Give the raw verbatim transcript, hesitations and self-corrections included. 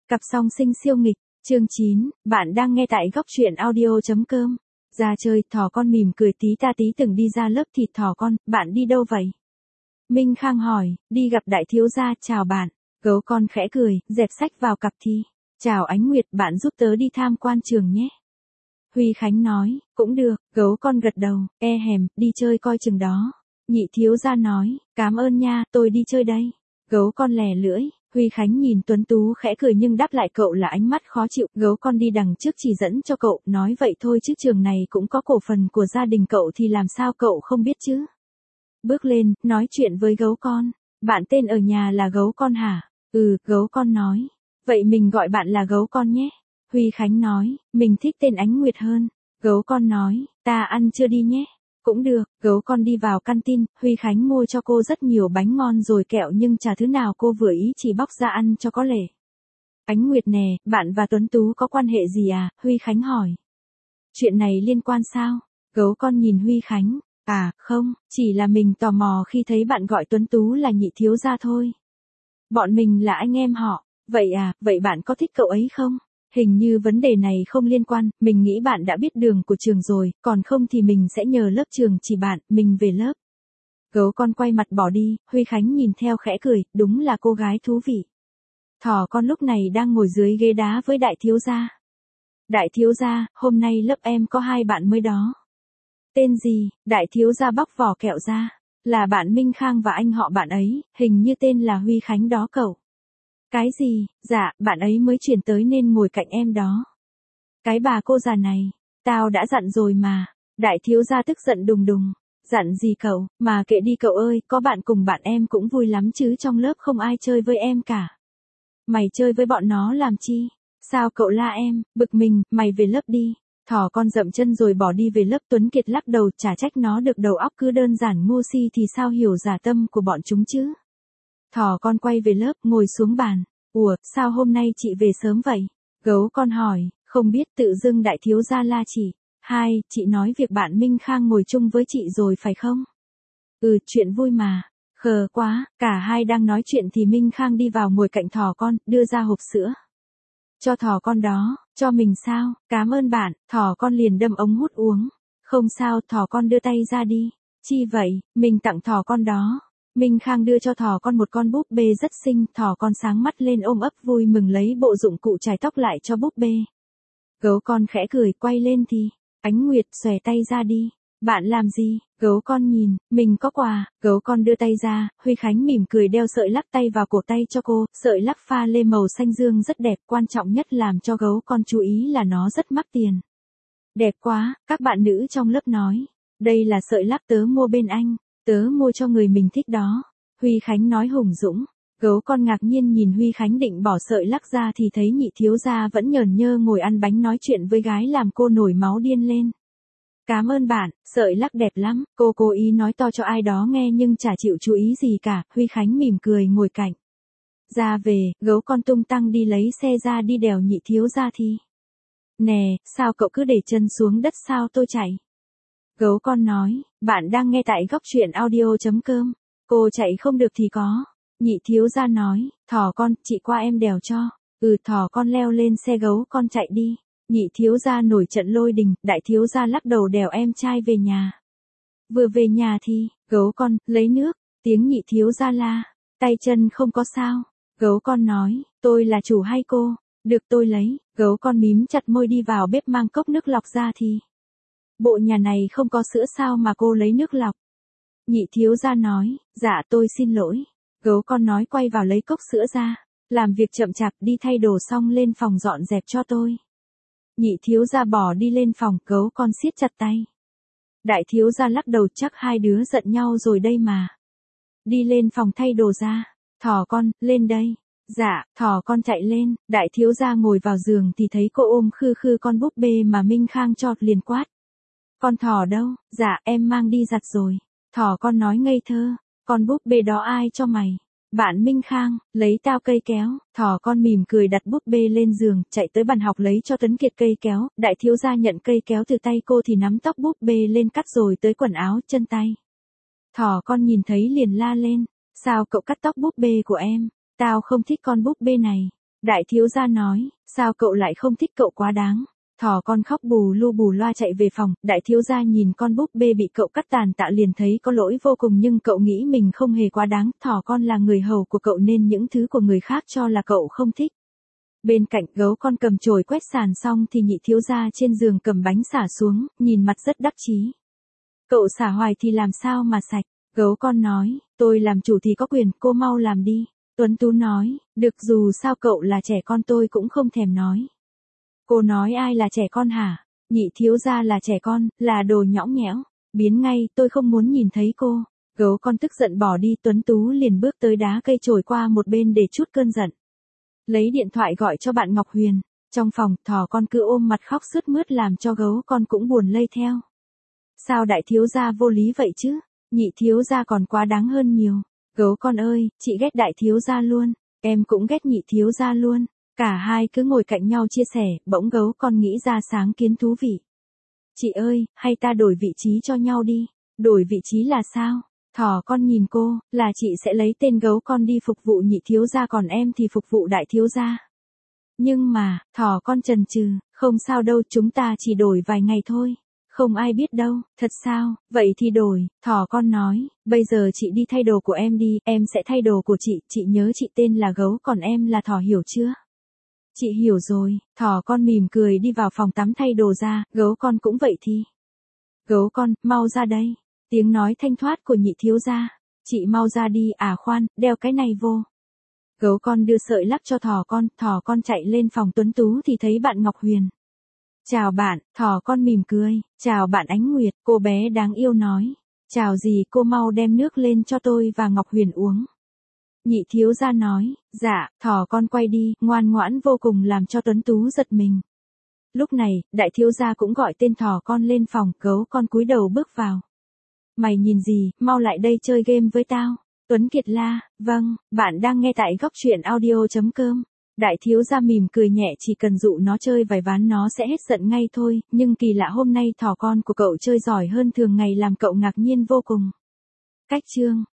Cặp song sinh siêu nghịch, chương chín, bạn đang nghe tại góc truyện audio.com. Ra chơi, thỏ con mỉm cười tí ta tí từng đi ra lớp thịt thỏ con, bạn đi đâu vậy? Minh Khang hỏi, đi gặp đại thiếu gia, chào bạn. Gấu con khẽ cười, dẹp sách vào cặp thi. Chào Ánh Nguyệt, bạn giúp tớ đi tham quan trường nhé. Huy Khánh nói, cũng được, gấu con gật đầu, e hèm, đi chơi coi chừng đó. Nhị thiếu gia nói, cảm ơn nha, tôi đi chơi đây. Gấu con lè lưỡi, Huy Khánh nhìn Tuấn Tú khẽ cười nhưng đáp lại cậu là ánh mắt khó chịu. Gấu con đi đằng trước chỉ dẫn cho cậu, nói vậy thôi chứ trường này cũng có cổ phần của gia đình cậu thì làm sao cậu không biết chứ. Bước lên, nói chuyện với gấu con, bạn tên ở nhà là gấu con hả? Ừ, gấu con nói, vậy mình gọi bạn là gấu con nhé. Huy Khánh nói, mình thích tên Ánh Nguyệt hơn. Gấu con nói, ta ăn chưa đi nhé. Cũng được, gấu con đi vào căn tin, Huy Khánh mua cho cô rất nhiều bánh ngon rồi kẹo nhưng chả thứ nào cô vừa ý chỉ bóc ra ăn cho có lệ. Ánh Nguyệt nè, bạn và Tuấn Tú có quan hệ gì à? Huy Khánh hỏi. Chuyện này liên quan sao? Gấu con nhìn Huy Khánh, à, không, chỉ là mình tò mò khi thấy bạn gọi Tuấn Tú là nhị thiếu gia thôi. Bọn mình là anh em họ, vậy à, vậy bạn có thích cậu ấy không? Hình như vấn đề này không liên quan, mình nghĩ bạn đã biết đường của trường rồi, còn không thì mình sẽ nhờ lớp trường chỉ bạn, mình về lớp. Gấu con quay mặt bỏ đi, Huy Khánh nhìn theo khẽ cười, đúng là cô gái thú vị. Thỏ con lúc này đang ngồi dưới ghế đá với đại thiếu gia. Đại thiếu gia, hôm nay lớp em có hai bạn mới đó. Tên gì? Đại thiếu gia bóc vỏ kẹo ra. Là bạn Minh Khang và anh họ bạn ấy, hình như tên là Huy Khánh đó cậu. Cái gì? Dạ, bạn ấy mới chuyển tới nên ngồi cạnh em đó. Cái bà cô già này, tao đã dặn rồi mà. Đại thiếu gia tức giận đùng đùng. Dặn gì cậu, mà kệ đi cậu ơi, có bạn cùng bạn em cũng vui lắm chứ trong lớp không ai chơi với em cả. Mày chơi với bọn nó làm chi? Sao cậu la em, bực mình, mày về lớp đi. Thỏ con dậm chân rồi bỏ đi về lớp. Tuấn Kiệt lắc đầu, chả trách nó được đầu óc cứ đơn giản ngu si thì sao hiểu giả tâm của bọn chúng chứ. Thỏ con quay về lớp, ngồi xuống bàn. Ủa, sao hôm nay chị về sớm vậy? Gấu con hỏi, không biết tự dưng đại thiếu gia la chị. Hai, chị nói việc bạn Minh Khang ngồi chung với chị rồi phải không? Ừ, chuyện vui mà. Khờ quá, cả hai đang nói chuyện thì Minh Khang đi vào ngồi cạnh thỏ con, đưa ra hộp sữa. Cho thỏ con đó, cho mình sao, cảm ơn bạn, thỏ con liền đâm ống hút uống. Không sao, thỏ con đưa tay ra đi. Chi vậy, mình tặng thỏ con đó. Minh Khang đưa cho thỏ con một con búp bê rất xinh, thỏ con sáng mắt lên ôm ấp vui mừng lấy bộ dụng cụ chải tóc lại cho búp bê. Gấu con khẽ cười, quay lên thì, Ánh Nguyệt xòe tay ra đi. Bạn làm gì? Gấu con nhìn, mình có quà. Gấu con đưa tay ra, Huy Khánh mỉm cười đeo sợi lắc tay vào cổ tay cho cô, sợi lắc pha lê màu xanh dương rất đẹp, quan trọng nhất làm cho gấu con chú ý là nó rất mắc tiền. Đẹp quá, các bạn nữ trong lớp nói. Đây là sợi lắc tớ mua bên anh, tớ mua cho người mình thích đó. Huy Khánh nói hùng dũng. Gấu con ngạc nhiên nhìn Huy Khánh định bỏ sợi lắc ra thì thấy nhị thiếu gia vẫn nhờn nhơ ngồi ăn bánh nói chuyện với gái làm cô nổi máu điên lên. Cảm ơn bạn, sợi lắc đẹp lắm, cô cố ý nói to cho ai đó nghe nhưng chả chịu chú ý gì cả, Huy Khánh mỉm cười ngồi cạnh. Ra về, gấu con tung tăng đi lấy xe ra đi đèo nhị thiếu gia thi. Nè, sao cậu cứ để chân xuống đất sao tôi chạy? Gấu con nói, bạn đang nghe tại góc truyện audio.com, cô chạy không được thì có. Nhị thiếu gia nói, thỏ con, chị qua em đèo cho. Ừ, thỏ con leo lên xe gấu con chạy đi. Nhị thiếu gia nổi trận lôi đình, đại thiếu gia lắc đầu đèo em trai về nhà. Vừa về nhà thì, gấu con, lấy nước, tiếng nhị thiếu gia la, tay chân không có sao. Gấu con nói, tôi là chủ hay cô, được tôi lấy, gấu con mím chặt môi đi vào bếp mang cốc nước lọc ra thì. Bộ nhà này không có sữa sao mà cô lấy nước lọc. Nhị thiếu gia nói, dạ tôi xin lỗi. Gấu con nói quay vào lấy cốc sữa ra, làm việc chậm chạp đi thay đồ xong lên phòng dọn dẹp cho tôi. Nhị thiếu gia bỏ đi lên phòng, gấu con siết chặt tay. Đại thiếu gia lắc đầu chắc hai đứa giận nhau rồi đây mà. Đi lên phòng thay đồ ra, thỏ con, lên đây. Dạ, thỏ con chạy lên, đại thiếu gia ngồi vào giường thì thấy cô ôm khư khư con búp bê mà Minh Khang cho liền quát. Con thỏ đâu? Dạ, em mang đi giặt rồi. Thỏ con nói ngây thơ, con búp bê đó ai cho mày? Bạn Minh Khang, lấy tao cây kéo. Thỏ con mỉm cười đặt búp bê lên giường, chạy tới bàn học lấy cho Tuấn Kiệt cây kéo. Đại thiếu gia nhận cây kéo từ tay cô thì nắm tóc búp bê lên cắt rồi tới quần áo, chân tay. Thỏ con nhìn thấy liền la lên, sao cậu cắt tóc búp bê của em? Tao không thích con búp bê này. Đại thiếu gia nói, sao cậu lại không thích cậu quá đáng. Thỏ con khóc bù lu bù loa chạy về phòng, đại thiếu gia nhìn con búp bê bị cậu cắt tàn tạ liền thấy có lỗi vô cùng nhưng cậu nghĩ mình không hề quá đáng, thỏ con là người hầu của cậu nên những thứ của người khác cho là cậu không thích. Bên cạnh gấu con cầm chổi quét sàn xong thì nhị thiếu gia trên giường cầm bánh xả xuống, nhìn mặt rất đắc chí. Cậu xả hoài thì làm sao mà sạch, gấu con nói, tôi làm chủ thì có quyền, cô mau làm đi. Tuấn Tú nói, được dù sao cậu là trẻ con tôi cũng không thèm nói. Cô nói ai là trẻ con hả? Nhị thiếu gia là trẻ con, là đồ nhõng nhẽo. Biến ngay, tôi không muốn nhìn thấy cô. Gấu con tức giận bỏ đi, Tuấn Tú liền bước tới đá cây chổi qua một bên để trút cơn giận. Lấy điện thoại gọi cho bạn Ngọc Huyền. Trong phòng, thỏ con cứ ôm mặt khóc sướt mướt làm cho gấu con cũng buồn lây theo. Sao đại thiếu gia vô lý vậy chứ? Nhị thiếu gia còn quá đáng hơn nhiều. Gấu con ơi, chị ghét đại thiếu gia luôn. Em cũng ghét nhị thiếu gia luôn. Cả hai cứ ngồi cạnh nhau chia sẻ, bỗng gấu con nghĩ ra sáng kiến thú vị. Chị ơi, hay ta đổi vị trí cho nhau đi. Đổi vị trí là sao? Thỏ con nhìn cô, là chị sẽ lấy tên gấu con đi phục vụ nhị thiếu gia còn em thì phục vụ đại thiếu gia. Nhưng mà, thỏ con chần chừ, không sao đâu, chúng ta chỉ đổi vài ngày thôi. Không ai biết đâu, thật sao, vậy thì đổi, thỏ con nói, bây giờ chị đi thay đồ của em đi, em sẽ thay đồ của chị, chị nhớ chị tên là gấu còn em là thỏ hiểu chưa? Chị hiểu rồi, thỏ con mỉm cười đi vào phòng tắm thay đồ ra, gấu con cũng vậy thì. Gấu con, mau ra đây. Tiếng nói thanh thoát của nhị thiếu gia. Chị mau ra đi, à khoan, đeo cái này vô. Gấu con đưa sợi lắc cho thỏ con, thỏ con chạy lên phòng Tuấn Tú thì thấy bạn Ngọc Huyền. Chào bạn, thỏ con mỉm cười, chào bạn Ánh Nguyệt, cô bé đáng yêu nói. Chào gì, cô mau đem nước lên cho tôi và Ngọc Huyền uống. Nhị thiếu gia nói, dạ, thỏ con quay đi, ngoan ngoãn vô cùng làm cho Tuấn Tú giật mình. Lúc này, đại thiếu gia cũng gọi tên thỏ con lên phòng, gấu con cúi đầu bước vào. Mày nhìn gì, mau lại đây chơi game với tao. Tuấn Kiệt la, vâng, bạn đang nghe tại góc truyện audio chấm com. Đại thiếu gia mỉm cười nhẹ, chỉ cần dụ nó chơi vài ván nó sẽ hết giận ngay thôi, nhưng kỳ lạ hôm nay thỏ con của cậu chơi giỏi hơn thường ngày làm cậu ngạc nhiên vô cùng. Cách chương